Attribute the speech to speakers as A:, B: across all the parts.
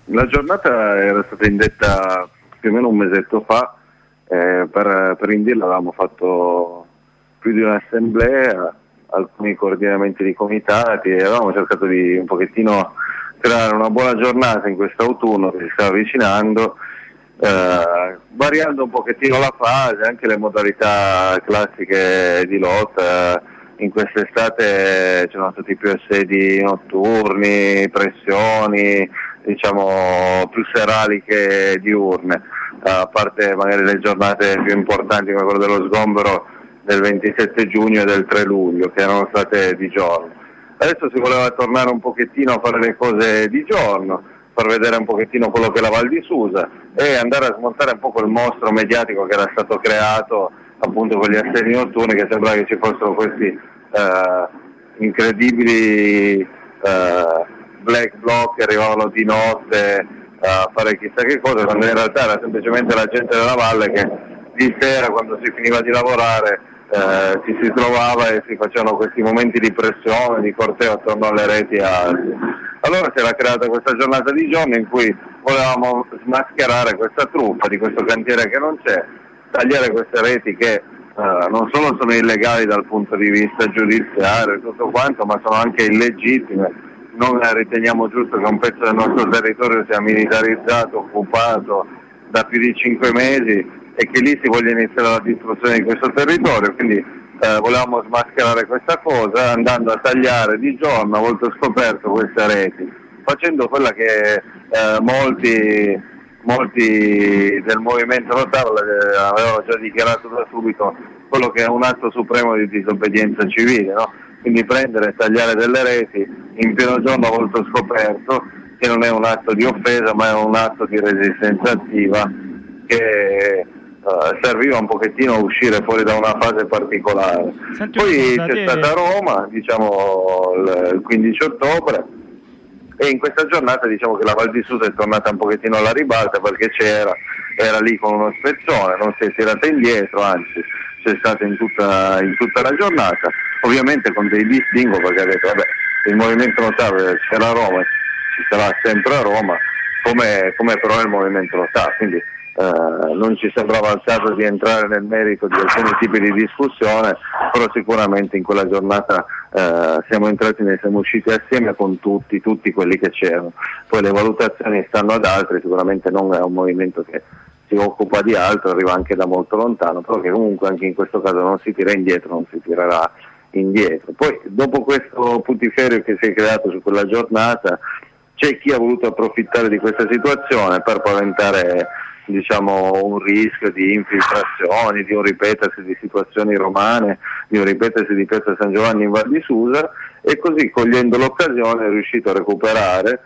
A: La giornata era stata indetta più o meno un mesetto fa, per indirla avevamo fatto più di un'assemblea, alcuni coordinamenti di comitati e avevamo cercato di un pochettino creare una buona giornata in quest'autunno che si sta avvicinando, variando un pochettino la fase, anche le modalità classiche di lotta. In quest'estate c'erano stati più assedi notturni, pressioni, diciamo più serali che diurne, a parte magari le giornate più importanti come quello dello sgombero del 27 giugno e del 3 luglio che erano state di giorno. Adesso si voleva tornare un pochettino a fare le cose di giorno, far vedere un pochettino quello che è la Val di Susa e andare a smontare un po' quel mostro mediatico che era stato creato appunto con gli assedi notturni, che sembrava che ci fossero questi incredibili black bloc che arrivavano di notte a fare chissà che cosa, quando in realtà era semplicemente la gente della valle che di sera, quando si finiva di lavorare, ci si trovava e si facevano questi momenti di pressione, di corteo attorno alle reti alte. Allora si era creata questa giornata di giorno in cui volevamo smascherare questa truffa di questo cantiere che non c'è, tagliare queste reti che non solo sono illegali dal punto di vista giudiziario e tutto quanto, ma sono anche illegittime. Non riteniamo giusto che un pezzo del nostro territorio sia militarizzato, occupato da più di 5 mesi e che lì si voglia iniziare la distruzione di questo territorio, quindi volevamo smascherare questa cosa andando a tagliare di giorno a volto scoperto queste reti, facendo quella che molti del movimento notable avevano già dichiarato da subito, quello che è un atto supremo di disobbedienza civile, no? Quindi prendere e tagliare delle reti in pieno giorno a volto scoperto, che non è un atto di offesa ma è un atto di resistenza attiva che serviva un pochettino a uscire fuori da una fase particolare. Poi c'è stata Roma, diciamo il 15 ottobre, e in questa giornata diciamo che la Val di Susa è tornata un pochettino alla ribalta perché era lì con uno spezzone, non si è tirata indietro, anzi c'è stata in tutta la giornata, ovviamente con dei distinguo perché ha detto vabbè, il movimento notabile c'era a Roma, ci sarà sempre a Roma, come però il movimento notabile, quindi non ci sembrava il caso di entrare nel merito di alcuni tipi di discussione, però sicuramente in quella giornata siamo entrati e ne siamo usciti assieme con tutti quelli che c'erano. Poi le valutazioni stanno ad altri, sicuramente non è un movimento che si occupa di altro, arriva anche da molto lontano, però che comunque anche in questo caso non si tira indietro, non si tirerà indietro. Poi dopo questo putiferio che si è creato su quella giornata c'è chi ha voluto approfittare di questa situazione per paventare diciamo un rischio di infiltrazioni, di un ripetersi di situazioni romane, di un ripetersi di Piazza San Giovanni in Val di Susa, e così cogliendo l'occasione è riuscito a recuperare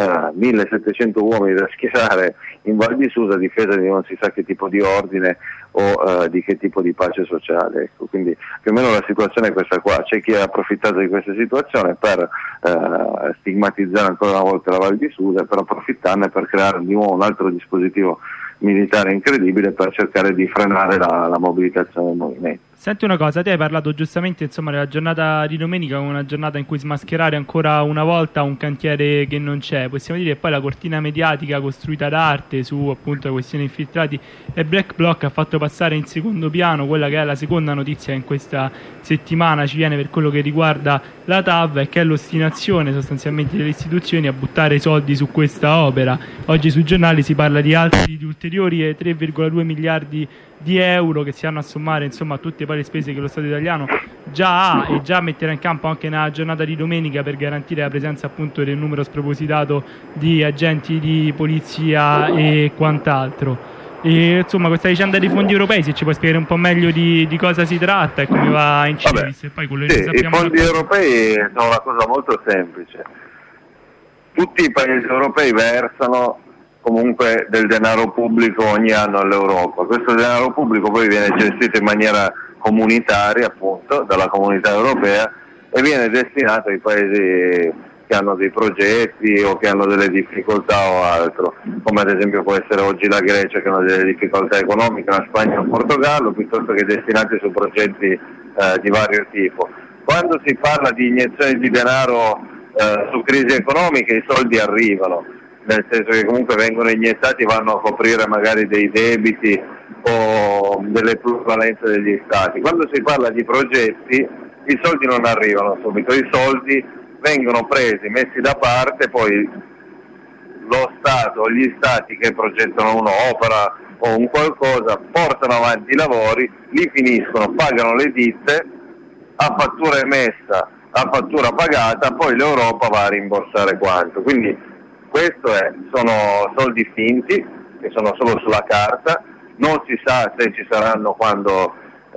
A: 1700 uomini da schierare in Val di Susa a difesa di non si sa che tipo di ordine o di che tipo di pace sociale, ecco. Quindi più o meno la situazione è questa qua. C'è chi ha approfittato di questa situazione per stigmatizzare ancora una volta la Val di Susa, per approfittarne per creare di nuovo un altro dispositivo militare incredibile per cercare di frenare la mobilitazione del movimento.
B: Senti una cosa, te hai parlato giustamente insomma della giornata di domenica come una giornata in cui smascherare ancora una volta un cantiere che non c'è. Possiamo dire che poi la cortina mediatica costruita d'arte su appunto la questione infiltrati e Black Bloc ha fatto passare in secondo piano quella che è la seconda notizia che in questa settimana ci viene per quello che riguarda la TAV, e che è l'ostinazione sostanzialmente delle istituzioni a buttare i soldi su questa opera. Oggi sui giornali si parla di ulteriori 3,2 miliardi di euro che si hanno a sommare insomma a tutte le spese che lo Stato italiano già ha e già metterà in campo anche nella giornata di domenica per garantire la presenza appunto del numero spropositato di agenti di polizia e quant'altro. E insomma questa vicenda dei fondi europei, se ci puoi spiegare un po' meglio di cosa si tratta e come va a incidere. E poi quello che
A: i fondi europei sono una cosa molto semplice. Tutti i paesi europei versano comunque del denaro pubblico ogni anno all'Europa. Questo denaro pubblico poi viene gestito in maniera comunitaria appunto dalla comunità europea e viene destinato ai paesi che hanno dei progetti o che hanno delle difficoltà o altro, come ad esempio può essere oggi la Grecia che ha delle difficoltà economiche, la Spagna o il Portogallo, piuttosto che destinati su progetti di vario tipo. Quando si parla di iniezioni di denaro su crisi economiche i soldi arrivano. nel senso che comunque vengono iniettati, vanno a coprire magari dei debiti o delle plusvalenze degli stati. Quando si parla di progetti, i soldi non arrivano subito, i soldi vengono presi, messi da parte, poi lo Stato o gli stati che progettano un'opera o un qualcosa portano avanti i lavori, li finiscono, pagano le ditte, a fattura emessa, a fattura pagata, poi l'Europa va a rimborsare quanto. Quindi sono soldi finti, che sono solo sulla carta, non si sa se ci saranno quando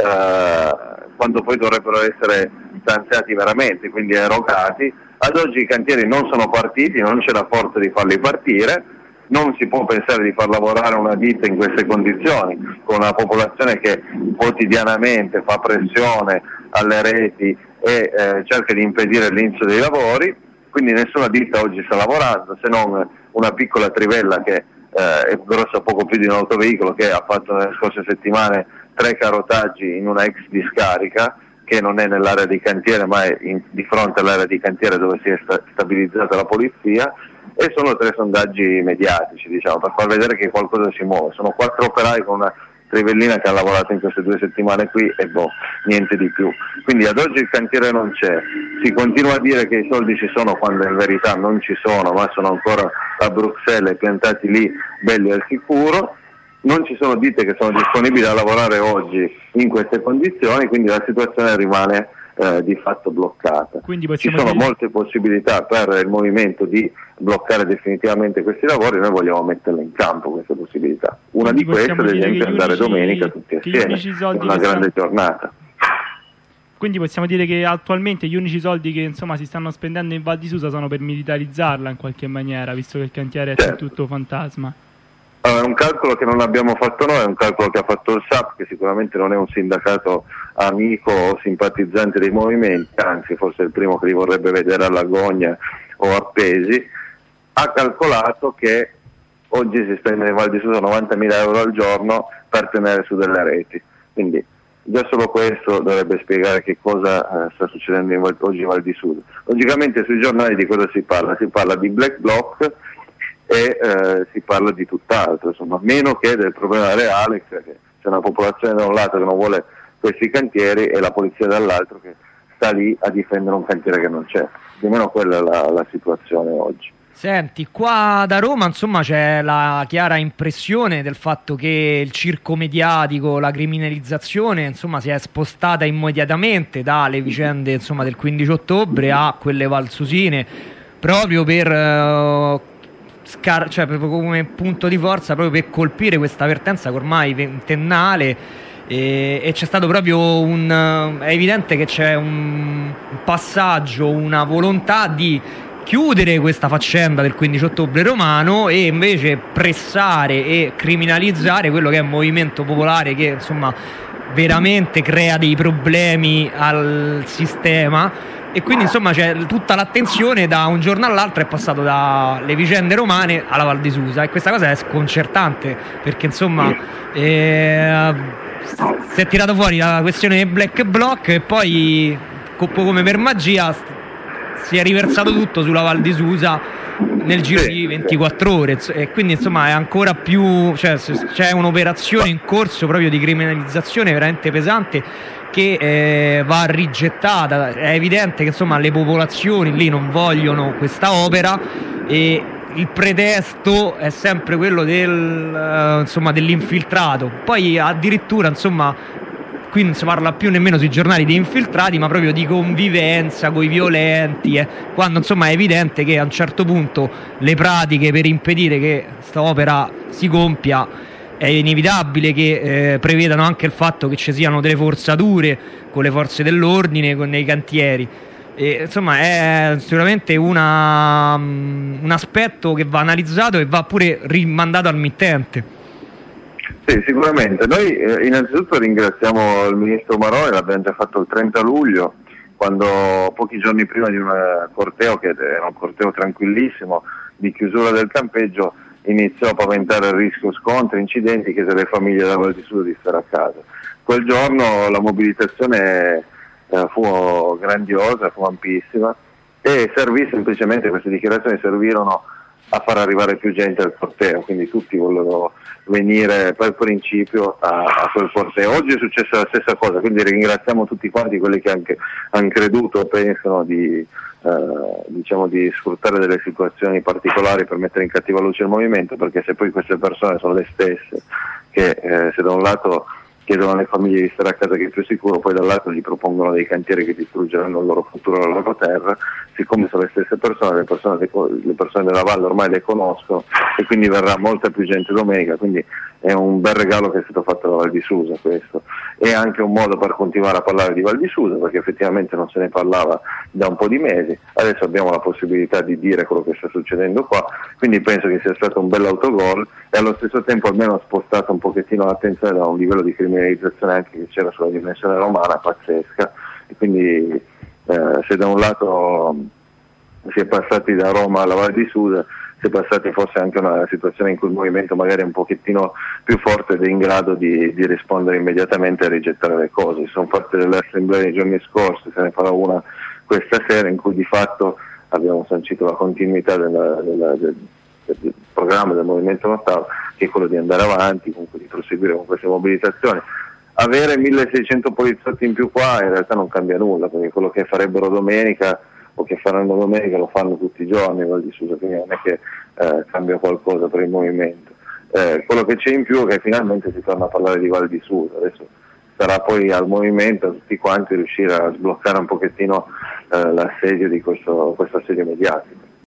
A: poi dovrebbero essere stanziati veramente, quindi erogati. Ad oggi i cantieri non sono partiti, non c'è la forza di farli partire, non si può pensare di far lavorare una ditta in queste condizioni, con una popolazione che quotidianamente fa pressione alle reti e cerca di impedire l'inizio dei lavori, quindi nessuna ditta oggi sta lavorando, se non una piccola trivella che è grossa poco più di un autoveicolo, che ha fatto nelle scorse settimane 3 carotaggi in una ex discarica, che non è nell'area di cantiere ma è di fronte all'area di cantiere dove si è stabilizzata la polizia, e sono 3 sondaggi mediatici, diciamo, per far vedere che qualcosa si muove. Sono 4 operai con una trivellina che ha lavorato in queste 2 settimane qui e niente di più. Quindi ad oggi il cantiere non c'è, si continua a dire che i soldi ci sono quando in verità non ci sono, ma sono ancora a Bruxelles piantati lì belli al sicuro. Non ci sono ditte che sono disponibili a lavorare oggi in queste condizioni, quindi la situazione rimane di fatto bloccata. Ci sono molte possibilità per il movimento di bloccare definitivamente questi lavori, noi vogliamo metterle in campo queste possibilità. Una di queste, ad esempio, è andare domenica tutti assieme, è una grande giornata.
B: Quindi possiamo dire che attualmente gli unici soldi che insomma si stanno spendendo in Val di Susa sono per militarizzarla in qualche maniera, visto che il cantiere è tutto fantasma.
A: Allora, è un calcolo che non abbiamo fatto noi, è un calcolo che ha fatto il SAP, che sicuramente non è un sindacato amico o simpatizzante dei movimenti, anzi forse è il primo che li vorrebbe vedere all'agonia o appesi. Ha calcolato che oggi si spende in Val di Susa 90.000 euro al giorno per tenere su delle reti, quindi già solo questo dovrebbe spiegare che cosa sta succedendo oggi in Val di Susa. Logicamente sui giornali di cosa si parla? Si parla di black bloc e si parla di tutt'altro, insomma, meno che del problema reale, che c'è una popolazione da un lato che non vuole questi cantieri e la polizia dall'altro che sta lì a difendere un cantiere che non c'è. Più o meno quella è la situazione oggi.
C: Senti, qua da Roma insomma c'è la chiara impressione del fatto che il circo mediatico, la criminalizzazione insomma si è spostata immediatamente dalle vicende insomma del 15 ottobre a quelle valsusine, proprio per cioè proprio come punto di forza, proprio per colpire questa vertenza che ormai ventennale, e c'è stato proprio è evidente che c'è un passaggio, una volontà di chiudere questa faccenda del 15 ottobre romano e invece pressare e criminalizzare quello che è un movimento popolare che insomma veramente crea dei problemi al sistema. E quindi insomma c'è tutta l'attenzione da un giorno all'altro, è passato dalle vicende romane alla Val di Susa, e questa cosa è sconcertante perché insomma si è tirato fuori la questione del black bloc e poi come per magia si è riversato tutto sulla Val di Susa nel giro di 24 ore, e quindi insomma è ancora più, cioè c'è un'operazione in corso proprio di criminalizzazione veramente pesante che va rigettata. È evidente che insomma le popolazioni lì non vogliono questa opera e il pretesto è sempre quello dell'infiltrato. Poi addirittura insomma qui non si parla più nemmeno sui giornali di infiltrati, ma proprio di convivenza con i violenti, quando insomma è evidente che a un certo punto le pratiche per impedire che questa opera si compia è inevitabile che prevedano anche il fatto che ci siano delle forzature con le forze dell'ordine, nei cantieri. E, insomma è sicuramente un aspetto che va analizzato e va pure rimandato al mittente.
A: Sì, sicuramente. Noi innanzitutto ringraziamo il ministro Maroni, l'abbiamo già fatto il 30 luglio, quando pochi giorni prima di un corteo, che era un corteo tranquillissimo, di chiusura del campeggio, iniziò a paventare il rischio scontri, incidenti, chiese alle famiglie della Val di Susa di stare a casa. Quel giorno la mobilitazione fu grandiosa, fu ampissima, e servì semplicemente, queste dichiarazioni servirono a far arrivare più gente al corteo, quindi tutti vogliono venire per principio a quel corteo. Oggi è successa la stessa cosa, quindi ringraziamo tutti quanti quelli che anche hanno creduto o pensano di sfruttare delle situazioni particolari per mettere in cattiva luce il movimento, perché se poi queste persone sono le stesse che se da un lato chiedono alle famiglie di stare a casa che è più sicuro, poi dall'altro gli propongono dei cantieri che distruggeranno il loro futuro e la loro terra, siccome sono le stesse persone, le persone della Valle ormai le conoscono e quindi verrà molta più gente domenica, quindi è un bel regalo che è stato fatto da Val di Susa questo. È anche un modo per continuare a parlare di Val di Susa, perché effettivamente non se ne parlava da un po' di mesi, adesso abbiamo la possibilità di dire quello che sta succedendo qua, quindi penso che sia stato un bel autogol e allo stesso tempo almeno ha spostato un pochettino l'attenzione da un livello di criminalizzazione anche che c'era sulla dimensione romana pazzesca, e quindi se da un lato si è passati da Roma alla Val di Susa, si è passati forse anche a una situazione in cui il movimento magari è un pochettino più forte ed è in grado di rispondere immediatamente e rigettare le cose. Si sono fatte delle assemblee nei giorni scorsi, se ne farà una questa sera in cui di fatto abbiamo sancito la continuità del programma del Movimento Nostalgico, che è quello di andare avanti, comunque di proseguire con queste mobilitazioni. Avere 1600 poliziotti in più qua in realtà non cambia nulla, perché quello che farebbero domenica o che faranno domenica lo fanno tutti i giorni Val di Susa, quindi non è che cambia qualcosa per il movimento. Quello che c'è in più è che finalmente si torna a parlare di Val di Susa, adesso sarà poi al movimento, a tutti quanti, riuscire a sbloccare un pochettino l'assedio di questo assedio mediatico.